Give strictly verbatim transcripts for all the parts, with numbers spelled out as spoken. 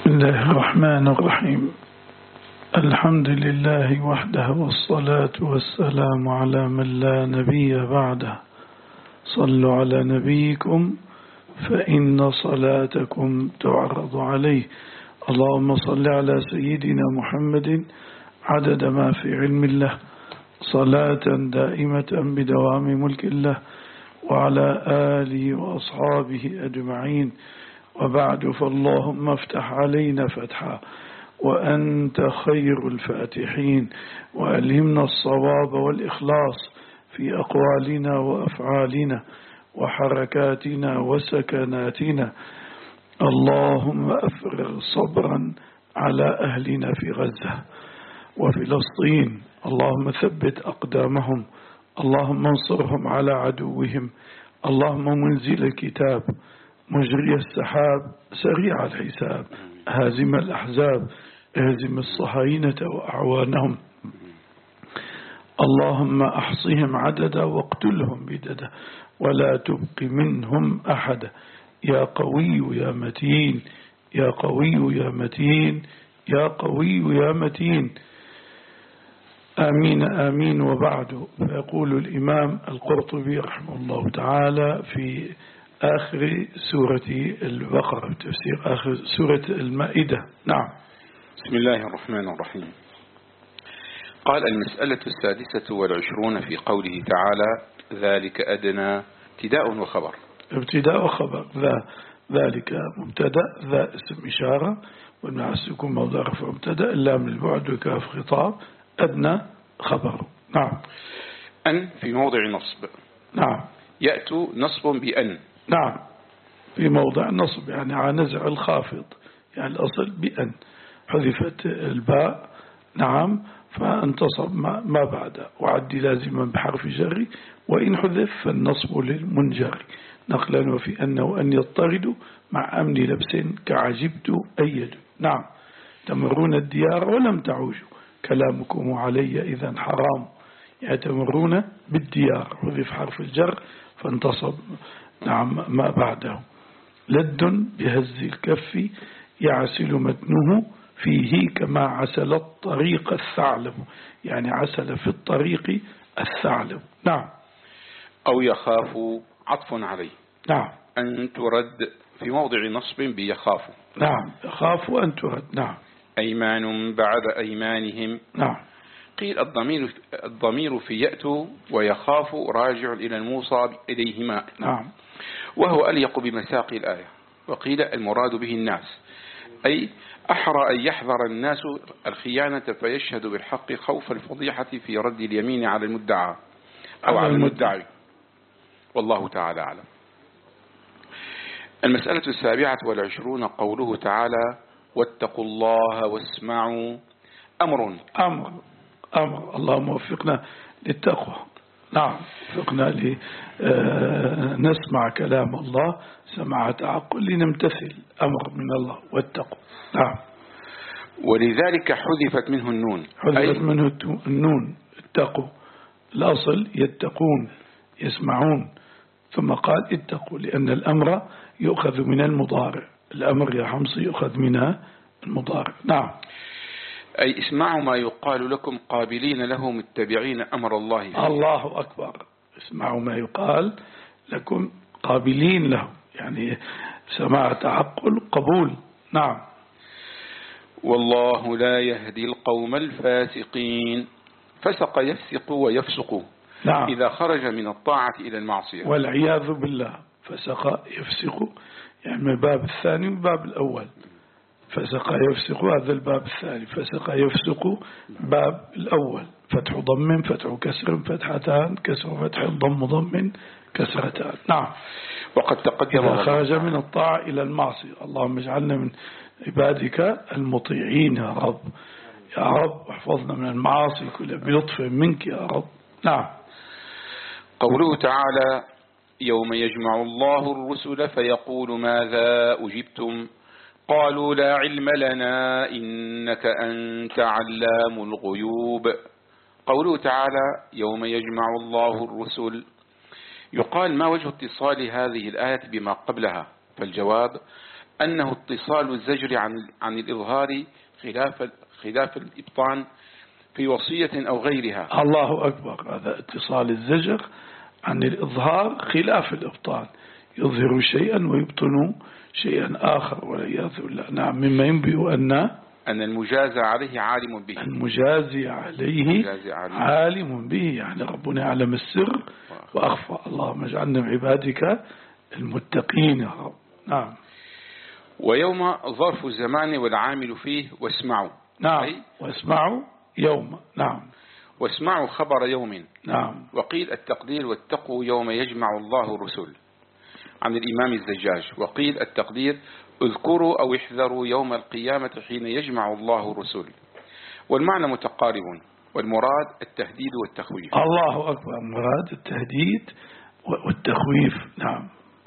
الله الرحمن الرحيم. الحمد لله وحده والصلاة والسلام على من لا نبي بعده. صلوا على نبيكم فإن صلاتكم تعرض عليه. اللهم صل على سيدنا محمد عدد ما في علم الله، صلاة دائمة بدوام ملك الله، وعلى آله وأصحابه أجمعين. وبعد، فاللهم افتح علينا فتحا وأنت خير الفاتحين، وألهمنا الصواب والإخلاص في أقوالنا وأفعالنا وحركاتنا وسكناتنا. اللهم أفرغ صبرا على أهلنا في غزة وفلسطين، اللهم ثبت أقدامهم، اللهم انصرهم على عدوهم، اللهم منزل الكتاب، مجري السحاب، سريع الحساب، هازم الأحزاب، اهزم الصهاينة وأعوانهم، اللهم أحصهم عددا واقتلهم بددا ولا تبق منهم أحدا. يا قوي يا متين، يا قوي يا متين، يا قوي يا متين. آمين آمين. وبعد، فيقول الإمام القرطبي رحمه الله تعالى في آخر سورة البقرة، تفسير آخر سورة المائدة. نعم. بسم الله الرحمن الرحيم. قال: المسألة السادسة والعشرون في قوله تعالى: ذلك أدنى. ابتداء وخبر. ابتداء وخبر. ذا ذلك مبتدأ، ذا اسم إشارة، والناس يكون موضع رفع مبتدأ، اللام البعد وكاف خطاب، أدنى خبر. نعم. أن في موضع نصب. نعم. يأتوا نصب بأن. نعم، في موضع نصب، يعني على نزع الخافض، يعني الأصل بأن، حذفت الباء. نعم، فانتصب ما بعد، وعد لازما بحرف جر، وإن حذف فالنصب للمنجر نقلا، وفي أن وأن يضطرد مع أمن لبس كعجبت أيد. نعم. تمرون الديار ولم تعوشوا، كلامكم علي إذا حرام. يعني تمرون بالديار، حذف حرف الجر فانتصب نعم ما بعده. لد بهز الكف يعسل متنه فيه كما عسل الطريق الثعلب، يعني عسل في الطريق الثعلب. نعم. أو يخاف عطف عليه. نعم. أن ترد في موضع نصب بيخاف. نعم، يخاف أن ترد. نعم. أيمان بعد أيمانهم. نعم. قيل الضمير الضمير في يأتوا ويخاف راجع إلى الموصى إليهما. نعم. وهو أليق بمساق الآية. وقيل المراد به الناس، أي أحرى أن يحذر الناس الخيانة فيشهد بالحق خوف الفضيحة في رد اليمين على المدعى أو على المدعي، والله تعالى أعلم. المسألة السابعة والعشرون قوله تعالى: واتقوا الله واسمعوا. أمر أمر أمر اللهم وفقنا للتقوى. نعم، وفقنا لنسمع كلام الله سماع تعقل، لنمتثل أمر من الله واتقوا. نعم. ولذلك حذفت منه النون. حذفت منه النون. اتقوا، الأصل يتقون يسمعون، ثم قال اتقوا، لأن الأمر يؤخذ من المضارع. الأمر يا حمصي يؤخذ من المضارع. نعم. أي اسمعوا ما يقال لكم قابلين له متبعين أمر الله فيه. الله أكبر. اسمعوا ما يقال لكم قابلين له، يعني سماع تعقل قبول. نعم. والله لا يهدي القوم الفاسقين. فسق يفسق ويفسق. نعم. إذا خرج من الطاعة إلى المعصية، والعياذ بالله. فسق يفسق يعني من الباب الثاني والباب الأول. فسق يفسق هذا الباب الثاني، فسق يفسق باب الأول، فتح ضم فتح كسر فتحتان كسر فتح ضم ضم كسرتان. نعم. وقد تقدم إذا خرج من الطاعة إلى المعصية. اللهم اجعلنا من عبادك المطيعين يا رب، يا رب احفظنا من المعاصي كلها بلطف منك يا رب. نعم. قوله تعالى: يوم يجمع الله الرسل فيقول ماذا أجبتم قالوا لا علم لنا إنك أنت علام الغيوب. قوله تعالى: يوم يجمع الله الرسل. يقال: ما وجه اتصال هذه الآية بما قبلها؟ فالجواب: أنه اتصال الزجر عن عن الإظهار خلاف خلاف الإبطان في وصية أو غيرها. الله أكبر، هذا اتصال الزجر عن الإظهار خلاف الإبطان، يظهر شيئا ويبطن شيئا آخر والعياذ بالله. نعم، مما ينبئ أن أن المجازى عليه عالم به، المجازي عليه المجازي عليه عالم به، يعني ربنا يعلم السر وأخفى. اللهم اجعلنا من عبادك المتقين يا رب. نعم. ويوم ظرف الزمان والعامل فيه واسمعوا. نعم، واسمعوا يوم. نعم، واسمعوا خبر يوم. نعم. وقيل التقدير واتقوا يوم يجمع الله الرسل عن الإمام الزجاج. وقيل التقدير اذكروا أو احذروا يوم القيامة حين يجمع الله الرسل. والمعنى متقارب، والمراد التهديد والتخويف. الله أكبر، المراد التهديد والتخويف. نعم.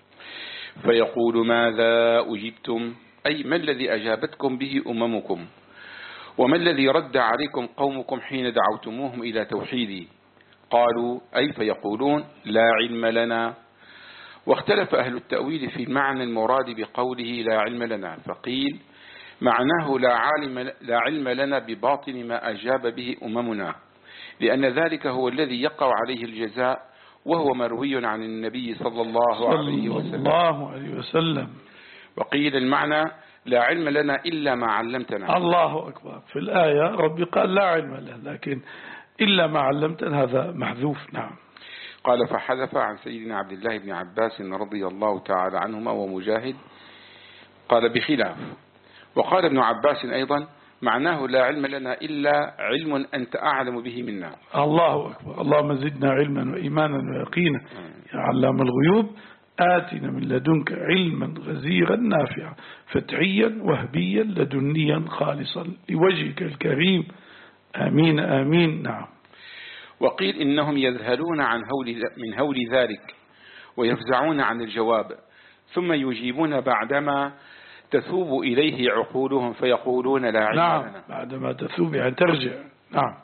فيقول ماذا أجبتم، أي ما الذي أجابتكم به أممكم، وما الذي رد عليكم قومكم حين دعوتموهم إلى توحيدي. قالوا أي فيقولون لا علم لنا. واختلف أهل التأويل في المعنى المراد بقوله لا علم لنا، فقيل معناه لا علم, لا علم لنا بباطن ما أجاب به أممنا، لأن ذلك هو الذي يقع عليه الجزاء، وهو مروي عن النبي صلى الله عليه وسلم, صلى الله عليه وسلم. وقيل المعنى لا علم لنا إلا ما علمتنا. الله أكبر، في الآية ربي قال لا علم لنا، لكن إلا ما علمتنا هذا محذوف. نعم. قال فحذف عن سيدنا عبد الله بن عباس رضي الله تعالى عنهما ومجاهد قال بخلاف. وقال ابن عباس أيضا معناه لا علم لنا إلا علم أنت أعلم به منا. الله أكبر، اللهم زدنا علما وإيمانا ويقينا يا علام الغيوب، آتنا من لدنك علما غزيرا نافعا فتحيا وهبيا لدنيا خالصا لوجهك الكريم، آمين آمين. نعم. وقيل إنهم يذهلون عن هول من هول ذلك ويفزعون عن الجواب، ثم يجيبون بعدما تثوب إليه عقولهم فيقولون لا علم نعم. لنا. بعدما تثوب يعني ترجع. نعم.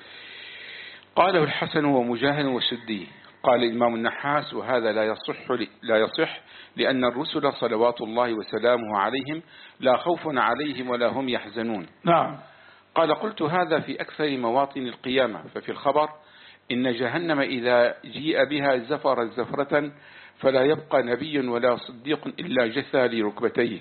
قاله الحسن ومجاهد والسدي. قال الإمام النحاس وهذا لا يصح لا يصح لأن الرسل صلوات الله وسلامه عليهم لا خوف عليهم ولا هم يحزنون. نعم. قال قلت هذا في أكثر مواطن القيامة، ففي الخبر إن جهنم إذا جيء بها زفر زفرة فلا يبقى نبي ولا صديق إلا جثى لركبتيه.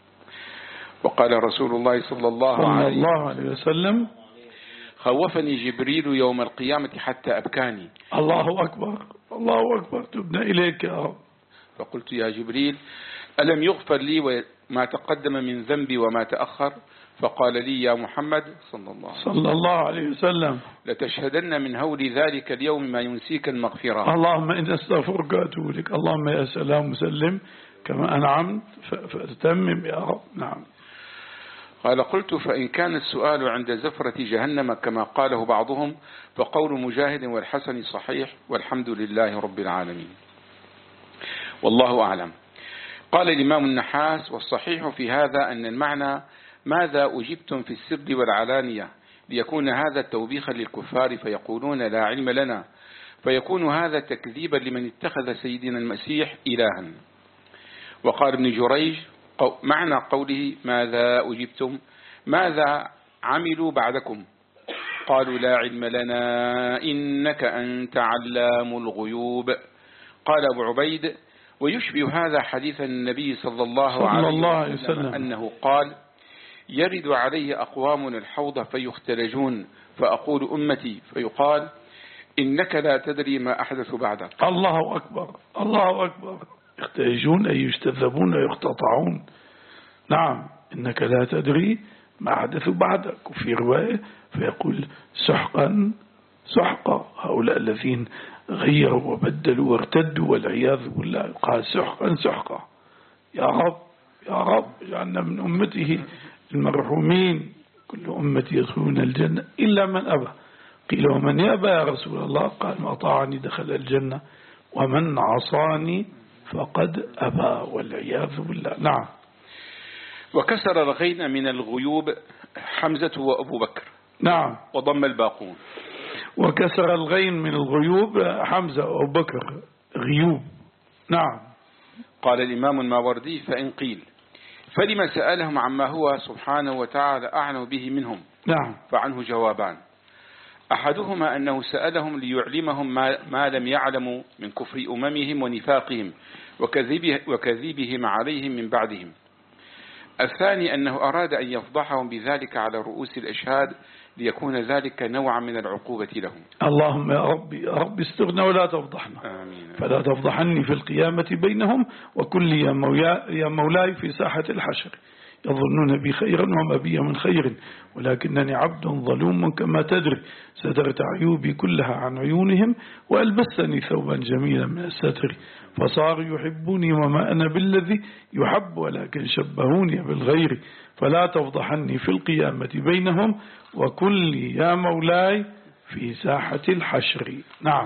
وقال رسول الله صلى الله, صلى عليه, الله عليه وسلم خوفني جبريل يوم القيامة حتى أبكاني. الله أكبر، الله أكبر، تبنا إليك يا رب. فقلت يا جبريل ألم يغفر لي وما تقدم من ذنبي وما تأخر؟ فقال لي يا محمد صلى الله عليه وسلم, صلى الله عليه وسلم لتشهدن من هول ذلك اليوم ما ينسيك المغفرة. اللهم إن استغفرك وأتوب إليك. اللهم يا سلام وسلم كما أنعمت فتتمم يا رب. نعم. قال قلت فإن كان السؤال عند زفرة جهنم كما قاله بعضهم فقول مجاهد والحسن صحيح والحمد لله رب العالمين، والله أعلم. قال الإمام النحاس والصحيح في هذا أن المعنى ماذا أجبتم في السر والعلانية، ليكون هذا توبيخا للكفار فيقولون لا علم لنا، فيكون هذا تكذيبا لمن اتخذ سيدنا المسيح إلها. وقال ابن جريج معنى قوله ماذا أجبتم ماذا عملوا بعدكم؟ قالوا لا علم لنا إنك أنت علام الغيوب. قال أبو عبيد ويشبه هذا حديث النبي صلى الله عليه وسلم أنه قال يرد علي أقوام الحوض فيختلجون فأقول أمتي فيقال إنك لا تدري ما أحدث بعدك. الله أكبر، الله أكبر. يختلجون أي يجتذبون ويقتطعون. نعم. إنك لا تدري ما أحدث بعدك. وفي رواية فيقول سحقا سحقا هؤلاء الذين غيروا وبدلوا وارتدوا والعياذ بالله، قال سحقا سحقا. يا رب يا رب اجعلنا من أمته المرحومين. كل أمتي يدخلون الجنة إلا من أبى. قيل ومن يأبى يا رسول الله؟ قال ما أطاعني دخل الجنة ومن عصاني فقد أبى والعياذ بالله. نعم. وكسر الغين من الغيوب حمزة وأبو بكر. نعم. وضم الباقون. وكسر الغين من الغيوب حمزة وأبو بكر غيوب. نعم. قال الإمام الماوردي فإن قيل فلما سألهم عما هو سبحانه وتعالى أعلم به منهم؟ نعم. فعنه جوابان: أحدهما أنه سألهم ليعلمهم ما, ما لم يعلموا من كفر أممهم ونفاقهم وكذبه وكذبهم عليهم من بعدهم. الثاني أنه أراد أن يفضحهم بذلك على رؤوس الأشهاد ليكون ذلك نوعا من العقوبة لهم. اللهم يا ربي يا رب استرنا ولا تفضحنا. آمين. فلا تفضحني في القيامة بينهم وكل يا مولاي, يا مولاي في ساحة الحشر. يظنون بي خيرا وما بي من خير ولكنني عبد ظلوم كما تدري. سترت عيوبي كلها عن عيونهم وألبسني ثوبا جميلا من الستر فصاروا يحبوني وما أنا بالذي يحب ولكن شبهوني بالغير. فلا تفضحني في القيامة بينهم وكل يا مولاي في ساحة الحشر. نعم.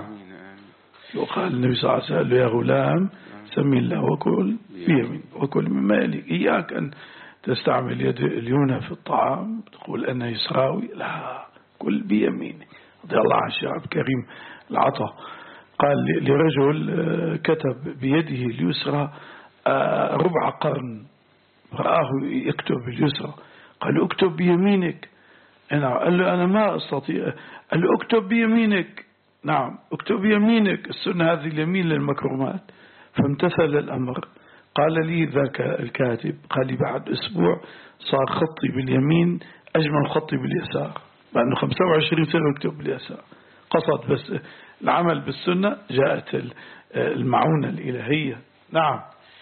وقال النبي صلى الله عليه وسلم: يا غلام سم الله وكل بيمين وكل مما يليك. إياك أن تستعمل يد اليمنى في الطعام تقول أنا يسراوي، لا، كل بيميني. رضي الله عن الشعب كريم العطاء قال لرجل كتب بيده اليسرى ربع قرن رآه يكتب باليسرى قال: اكتب بيمينك. أنا قال له: أنا ما أستطيع. قال له: اكتب بيمينك. نعم، اكتب بيمينك، السنة هذه اليمين للمكرمات. فامتثل الأمر. قال لي ذاك الكاتب، قال لي بعد أسبوع صار خطي باليمين أجمل خطي باليسار، لأنه خمسة وعشرين سنة يكتب باليسار. قصد بس العمل بالسنة، جاءت المعونة الإلهية. نعم.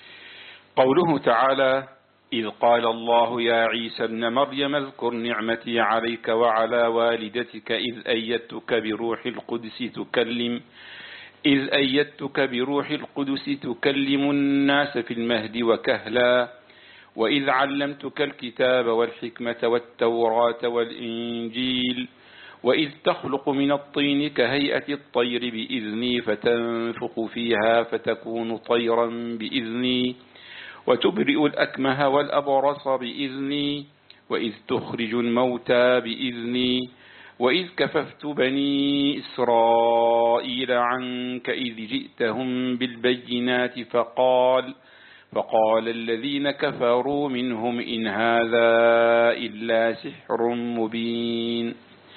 قوله تعالى: إذ قال الله يا عيسى ابن مريم اذكر نعمتي عليك وعلى والدتك إذ أيدتك بروح القدس تكلم إذ أيدتك بروح القدس تكلم الناس في المهد وكهلا وإذ علمتك الكتاب والحكمة والتوراة والإنجيل وإذ تخلق من الطين كهيئة الطير بإذني فتنفخ فيها فتكون طيرا بإذني وتبرئ الأكمه والأبرص بإذني وإذ تخرج الموتى بإذني وإذ كففت بني إسرائيل عنك إذ جئتهم بالبينات فقال فقال الذين كفروا منهم إن هذا إلا سحر مبين.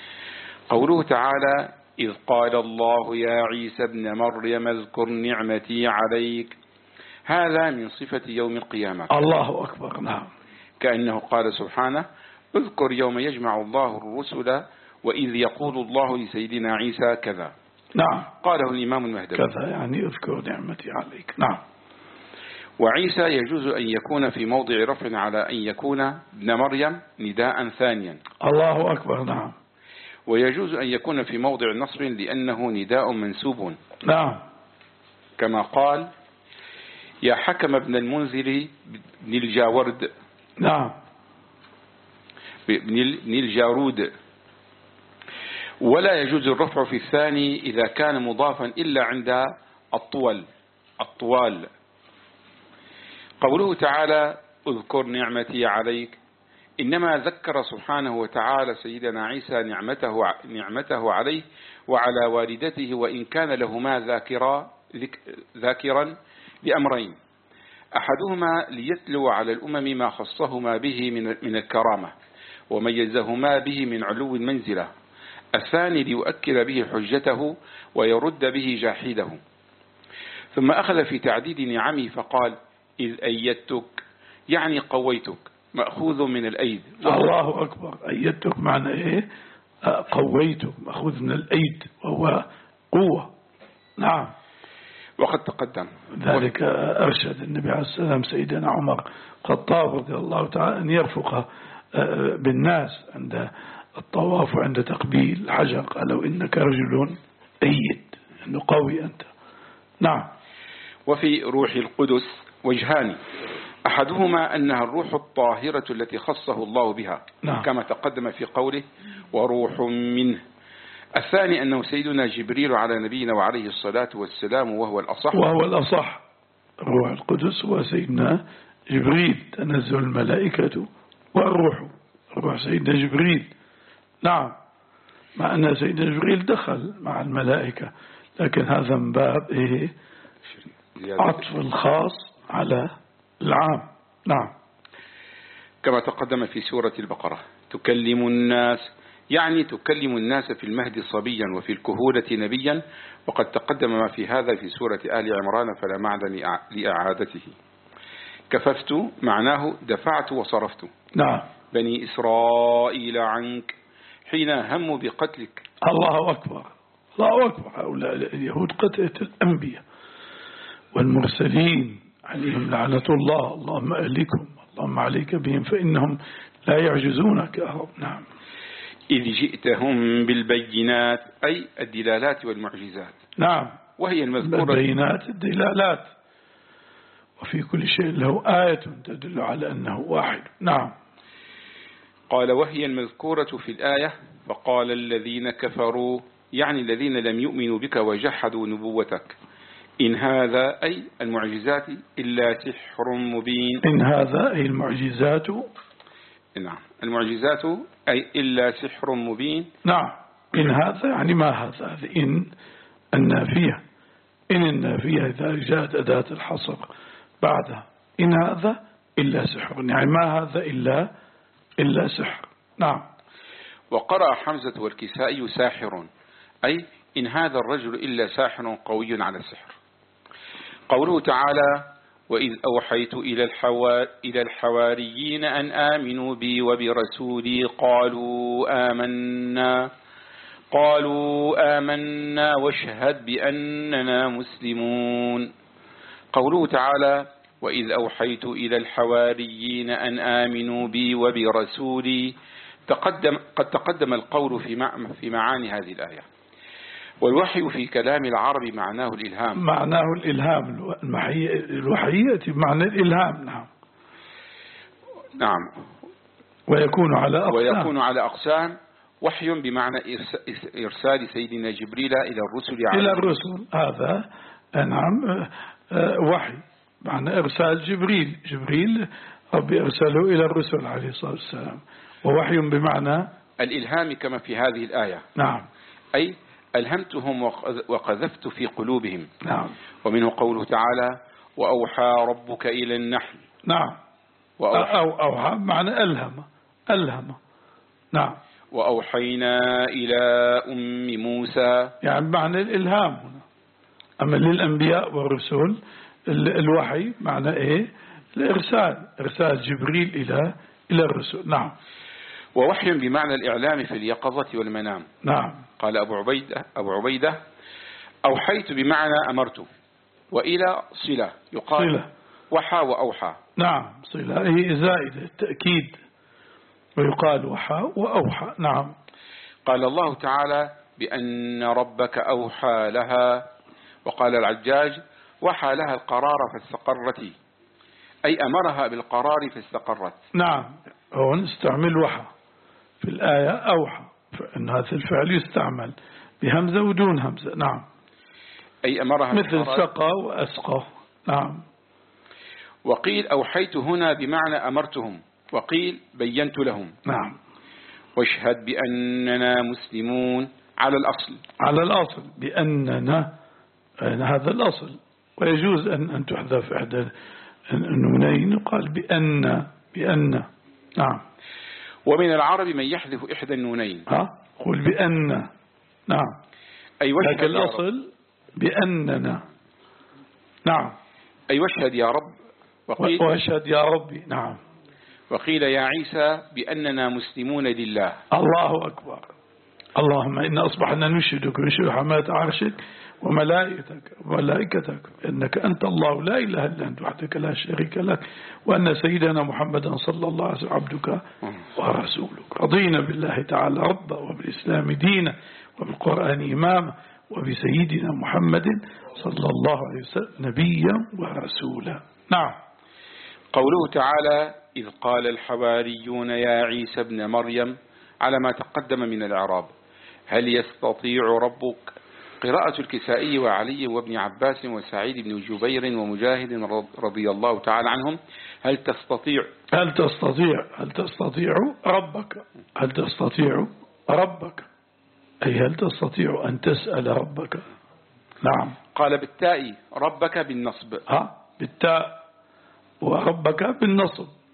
قوله تعالى: إذ قال الله يا عيسى ابن مريم اذكر نعمتي عليك، هذا من صفة يوم القيامة. الله أكبر. نعم. كأنه قال سبحانه: اذكر يوم يجمع الله الرسل وإذ يقول الله لسيدنا عيسى كذا. نعم. قاله الإمام المهدوي. كذا يعني اذكر نعمتي عليك. نعم. وعيسى يجوز أن يكون في موضع رفع على أن يكون ابن مريم نداء ثانيا. الله أكبر. نعم. ويجوز أن يكون في موضع نصب لأنه نداء منسوب. نعم. كما قال: يا حكم بن المنذر بن الجاورد. نعم. بن الجارود. ولا يجوز الرفع في الثاني إذا كان مضافا إلا عند الطول الطوال. قوله تعالى: اذكر نعمتي عليك، إنما ذكر سبحانه وتعالى سيدنا عيسى نعمته نعمته عليه وعلى والدته، وإن كان لهما ذاكرا ذاكرا لأمرين: أحدهما ليتلو على الأمم ما خصهما به من من الكرامة وميزهما به من علو المنزلة. الثاني ليؤكد به حجته ويرد به جاحده. ثم أخذ في تعديد نعمه فقال: إذ أيدتك، يعني قويتك، مأخوذ من الأيد. الله أكبر. أيدتك معنى إيه؟ قويتك، مأخوذ من الأيد وهو قوة. نعم. وقد تقدم ذلك أرشد النبي عليه السلام سيدنا عمر الخطاب رضي الله تعالى أن يرفق بالناس عند الطواف وعند تقبيل الحجر، قالوا إنك رجل أيد، أنه قوي أنت. نعم. وفي روح القدس وجهان: أحدهما أنها الروح الطاهرة التي خصه الله بها. نعم. كما تقدم في قوله: وروح منه. الثاني أنه سيدنا جبريل على نبينا وعليه الصلاة والسلام، وهو الأصح وهو الأصح. روح القدس وسيدنا جبريل، تنزل الملائكة والروح، روح سيدنا جبريل. نعم. مع أن سيدنا جبريل دخل مع الملائكة، لكن هذا من باب إيه؟ عطف الخاص على العام. نعم. كما تقدم في سورة البقرة. تكلم الناس يعني تكلم الناس في المهد صبيا وفي الكهولة نبيا، وقد تقدم ما في هذا في سورة آل عمران فلا معنى لإعادته. كففت معناه دفعت وصرفت نعم. بني إسرائيل عنك حين هموا بقتلك. الله أكبر، الله أكبر. هؤلاء اليهود قتلت الأنبياء والمرسلين عليهم لعنة الله. اللهم أهلكهم، اللهم عليك بهم فإنهم لا يعجزونك يا رب. نعم. إذ جئتهم بالبينات أي الدلالات والمعجزات. نعم. وهي المذكورة البينات الدلالات، وفي كل شيء له آية تدل على أنه واحد. نعم. قال وهي المذكورة في الآية فقال الذين كفروا يعني الذين لم يؤمنوا بك وجحدوا نبوتك إن هذا أي المعجزات إلا سحر مبين. إن هذا أي المعجزات. نعم المعجزات أي إلا سحر مبين. نعم. إن هذا يعني ما هذا، هذه إن النافية. إن النافية إذا جاءت أداة الحصر بعدها إن هذا إلا سحر، يعني ما هذا إلا إلا سحر. نعم. وقرأ حمزة والكسائي ساحر أي إن هذا الرجل إلا ساحر قوي على السحر. قوله تعالى وإذ أوحيت إلى, الحوا... إلى الحواريين أن آمنوا بي وبرسولي قالوا آمنا قالوا آمنا واشهد بأننا مسلمون. قوله تعالى وإذ أوحيت إلى الحواريين أن آمنوا بي وبرسولي تقدم قد تقدم القول في مع... في معاني هذه الآية. والوحي في كلام العرب معناه الإلهام. معناه الإلهام، الوحية بمعنى الإلهام. نعم. نعم. ويكون على أقسام. ويكون على أقسام. وحي بمعنى إرسال سيدنا جبريل إلى الرسل إلى الرسل، هذا نعم وحي معنى إرسال جبريل. جبريل ربي أرسله إلى الرسل عليه الصلاة والسلام. ووحي بمعنى الإلهام كما في هذه الآية. نعم. أي ألهمتهم وقذفت في قلوبهم. نعم. ومنه قوله تعالى وأوحى ربك إلى النحل. نعم. وأوحى أو أوحى معنى ألهم. ألهم. نعم. وأوحينا إلى أم موسى يعني معنى الإلهام هنا. أما للأنبياء والرسل الوحي معنى إيه؟ الإرسال، إرسال جبريل إلى إلى الرسل. نعم. ووحي بمعنى الإعلام في اليقظة والمنام. نعم. قال أبو عبيدة, أبو عبيدة أوحيت بمعنى أمرت، وإلى صلة يقال صلة. وحى وأوحى. نعم. صلة هي زائدة التأكيد، ويقال وحى وأوحى. نعم. قال الله تعالى بأن ربك أوحى لها. وقال العجاج وحى لها القرار فاستقرت، أي أمرها بالقرار فاستقرت. نعم. هون استعمل وحى في الآية أوحى، فإن هذا الفعل يستعمل بهمزة ودون همزة. نعم. أي أمرها مثل سقى وأسقى. نعم. وقيل أوحيت هنا بمعنى أمرتهم، وقيل بينت لهم. نعم. واشهد بأننا مسلمون على الأصل. على الأصل بأننا، هذا الأصل. ويجوز أن أن تحذف إحدى النونين يقال بأن بأن. نعم. ومن العرب من يحذف إحدى النونين. ها قل بأن. نعم. أي واشهد لكن الأصل بأننا. نعم. أي واشهد يا رب. وقيل واشهد يا ربي. نعم. وقيل يا عيسى بأننا مسلمون لله. الله أكبر. اللهم إن أصبحنا نشهدك ونشهد حماة عرشك وملائكتك وملائكتك إنك أنت الله لا إله إلا أنت وحدك لا شريك لك، وأن سيدنا محمدا صلى الله عليه وسلم عبدك ورسولك. رضينا بالله تعالى ربا وبالإسلام دينا وبالقرآن إماما وبسيدنا محمد صلى الله عليه وسلم نبيا ورسولا. نعم. قوله تعالى إذ قال الحواريون يا عيسى ابن مريم على ما تقدم من الإعراب. هل يستطيع ربك؟ قراءة الكسائي وعلي وابن عباس وسعيد بن جبير ومجاهد رضي الله تعالى عنهم. هل تستطيع هل تستطيع هل تستطيع ربك هل تستطيع ربك أي هل تستطيع أن تسأل ربك. نعم. قال بالتاء ربك بالنصب. ها بالتاء وربك بالنصب.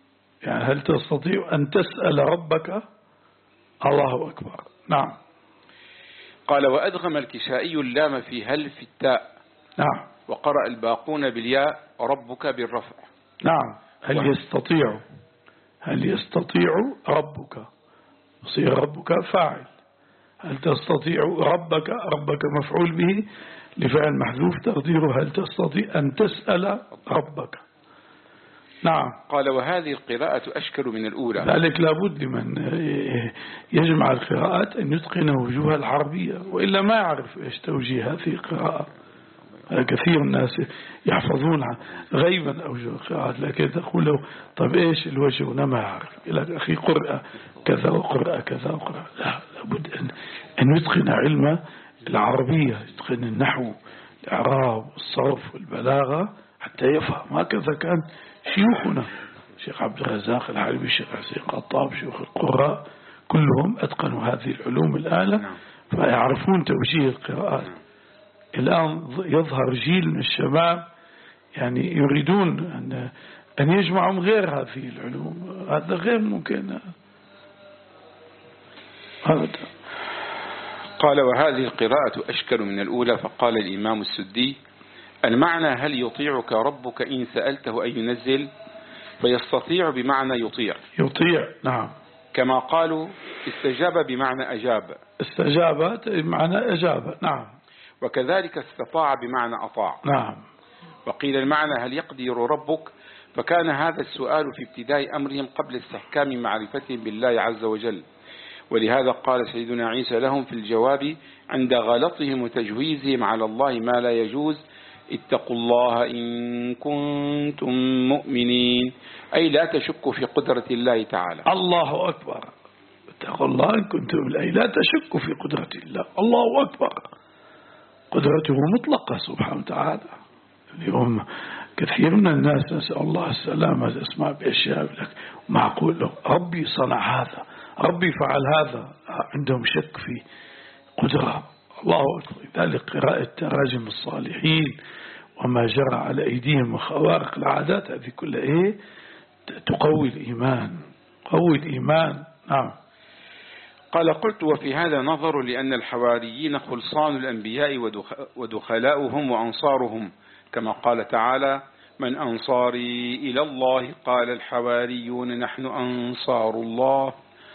يعني هل تستطيع أن تسأل ربك؟ الله أكبر. نعم. قال وأدغم الكسائي اللام في هل في التاء. نعم. وقرأ الباقون بالياء ربك بالرفع. نعم. هل و... يستطيع هل يستطيع ربك يصير ربك فاعل. هل تستطيع ربك ربك مفعول به لفعل محذوف تقديره هل تستطيع أن تسأل ربك. نعم. قال وهذه القراءة أشكل من الأولى. ذلك لابد لمن يجمع القراءات أن يتقن وجوه العربية وإلا ما يعرف إيش توجيه هذه القراءة. كثير الناس يحفظون غيبا أوجه القراءات لكن تقول له طب إيش الوجه وأنا ما يعرف يقول أخي قرأ كذا وقرأ كذا وقرأ. لا لابد أن, أن يتقن علم العربية يتقن النحو الإعراب والصرف والبلاغة حتى يفهم. هكذا كان شيوخنا شيخ عبد الرزاق الحلبي الشيخ حسين قطاب شيوخ القراء كلهم أتقنوا هذه العلوم الآلة فيعرفون توجيه القراءات. الآن يظهر جيل من الشباب يعني يريدون أن أن يجمعوا غير هذه العلوم. هذا غير ممكن. هذا قال وهذه القراءة أشكل من الأولى. فقال الإمام السدي المعنى هل يطيعك ربك إن سألته أن ينزل فيستطيع بمعنى يطيع. يطيع. نعم. كما قالوا استجاب بمعنى أجاب. استجاب بمعنى أجاب. نعم. وكذلك استطاع بمعنى أطاع. نعم. وقيل المعنى هل يقدر ربك فكان هذا السؤال في ابتداء أمرهم قبل استحكام معرفتهم بالله عز وجل. ولهذا قال سيدنا عيسى لهم في الجواب عند غلطهم وتجويزهم على الله ما لا يجوز اتقوا الله إن كنتم مؤمنين أي لا تشكوا في قدرة الله تعالى. الله أكبر. اتقوا الله إن كنتم أي لا تشكوا في قدرة الله. الله أكبر. قدرته مطلقة سبحانه وتعالى. اليوم كثير من الناس نسأل الله السلامة اسمع بأشياء لك معقول له ربي صنع هذا ربي فعل هذا عندهم شك في قدرة الله أكبر. ذلك قراءة تراجم الصالحين وما جرى على أيديهم وخوارق العادات هذه كلها إيه تقوي الإيمان قوي الإيمان. نعم. قال قلت وفي هذا نظر لأن الحواريين خلصان الأنبياء ودخلاؤهم وأنصارهم كما قال تعالى من أنصاري إلى الله قال الحواريون نحن أنصار الله.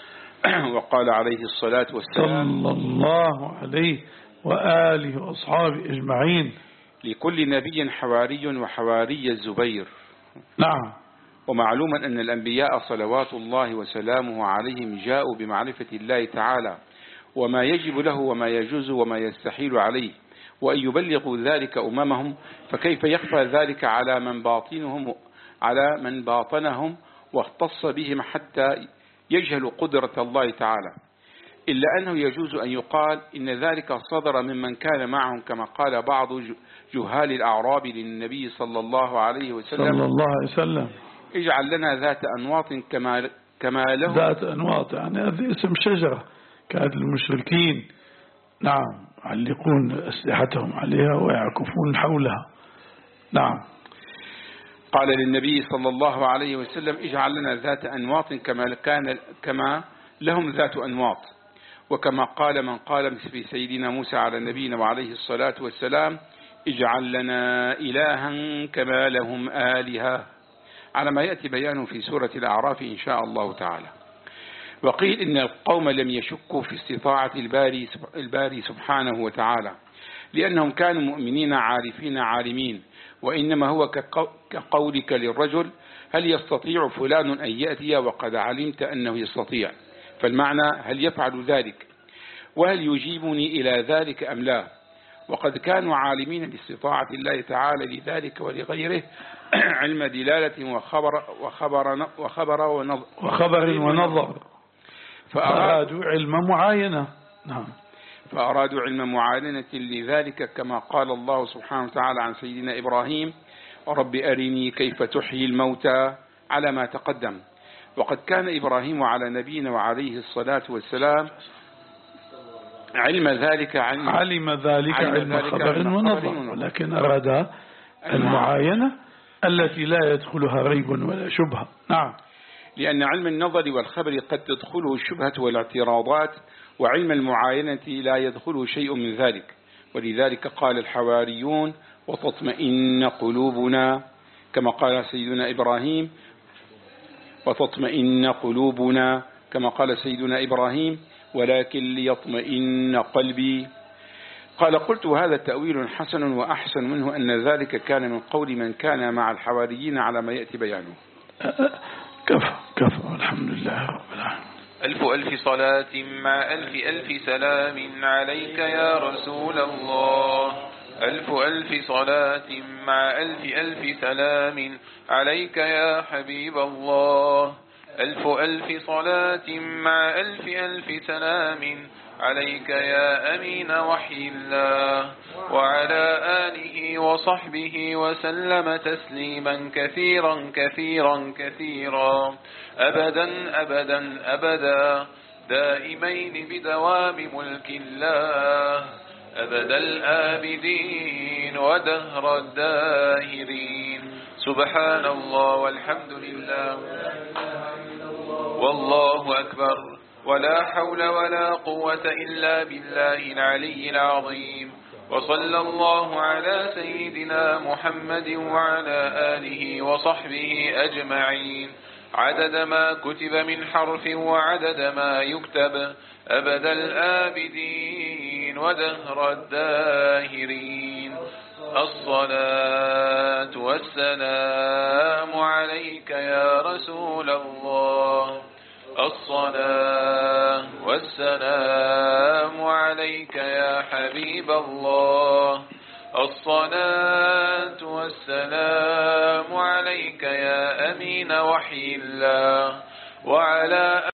وقال عليه الصلاة والسلام صلى الله عليه وآله وأصحابه أجمعين لكل نبي حواري وحواري الزبير. نعم. ومعلوما أن الأنبياء صلوات الله وسلامه عليهم جاءوا بمعرفة الله تعالى وما يجب له وما يجوز وما يستحيل عليه وأن يبلغوا ذلك أممهم فكيف يخفى ذلك على من باطنهم على من باطنهم واختص بهم حتى يجهل قدرة الله تعالى. إلا أنه يجوز أن يقال إن ذلك صدر ممن كان معهم كما قال بعض جهال الأعراب للنبي صلى الله عليه وسلم صلى الله عليه وسلم اجعل لنا ذات أنواط كما كما له. ذات أنواط يعني هذه اسم شجرة كانت المشركين نعم يعلقون أسلحتهم عليها ويعكفون حولها. نعم. قال للنبي صلى الله عليه وسلم اجعل لنا ذات أنواط كما كان كما لهم ذات أنواط. وكما قال من قال في سيدنا موسى على نبينا وعليه الصلاة والسلام اجعل لنا إلها كما لهم آلهة على ما يأتي بيانه في سورة الأعراف إن شاء الله تعالى. وقيل إن القوم لم يشكوا في استطاعة الباري, الباري سبحانه وتعالى لأنهم كانوا مؤمنين عارفين عالمين وإنما هو كقولك للرجل هل يستطيع فلان أن يأتي وقد علمت أنه يستطيع فالمعنى هل يفعل ذلك وهل يجيبني إلى ذلك أم لا. وقد كانوا عالمين باستطاعة الله تعالى لذلك ولغيره علم دلالة وخبر وخبر وخبر ونظر, وخبر ونظر فأرادوا علم معاينة. نعم. فأرادوا علم معاينة لذلك كما قال الله سبحانه وتعالى عن سيدنا إبراهيم رب أرني كيف تحيي الموتى على ما تقدم. وقد كان إبراهيم على نبينا وعليه الصلاة والسلام علم ذلك عن علم ذلك علم, علم ذلك خبر ونظر ولكن أراد المعاينة التي لا يدخلها ريب ولا شبهة. نعم. لأن علم النظر والخبر قد تدخله الشبهة والاعتراضات، وعلم المعاينة لا يدخله شيء من ذلك. ولذلك قال الحواريون وتطمئن قلوبنا، كما قال سيدنا إبراهيم وتطمئن قلوبنا كما قال سيدنا إبراهيم ولكن ليطمئن قلبي. قال قلت هذا تأويل حسن، وأحسن منه أن ذلك كان من قول من كان مع الحواريين على ما يأتي بيانه. كفى كفى والحمد لله رب العالمين. ألف ألف صلاة مع ألف ألف سلام عليك يا رسول الله. ألف ألف صلاة مع ألف ألف سلام عليك يا حبيب الله. ألف ألف صلاة مع ألف ألف سلام عليك يا أمين وحي الله، وعلى آله وصحبه وسلم تسليما كثيرا كثيرا كثيرا أبدا أبدا أبدا دائمين بدوام ملك الله، أبد الآبدين ودهر الداهرين. سبحان الله والحمد لله والله أكبر، ولا حول ولا قوة إلا بالله العلي العظيم. وصلى الله على سيدنا محمد وعلى آله وصحبه أجمعين، عدد ما كتب من حرف وعدد ما يكتب، أبد الآبدين ودهر الداهرين. الصلاة والسلام عليك يا رسول الله. الصلاة والسلام عليك يا حبيب الله. الصلاة والسلام عليك يا أمين وحي الله، وعلى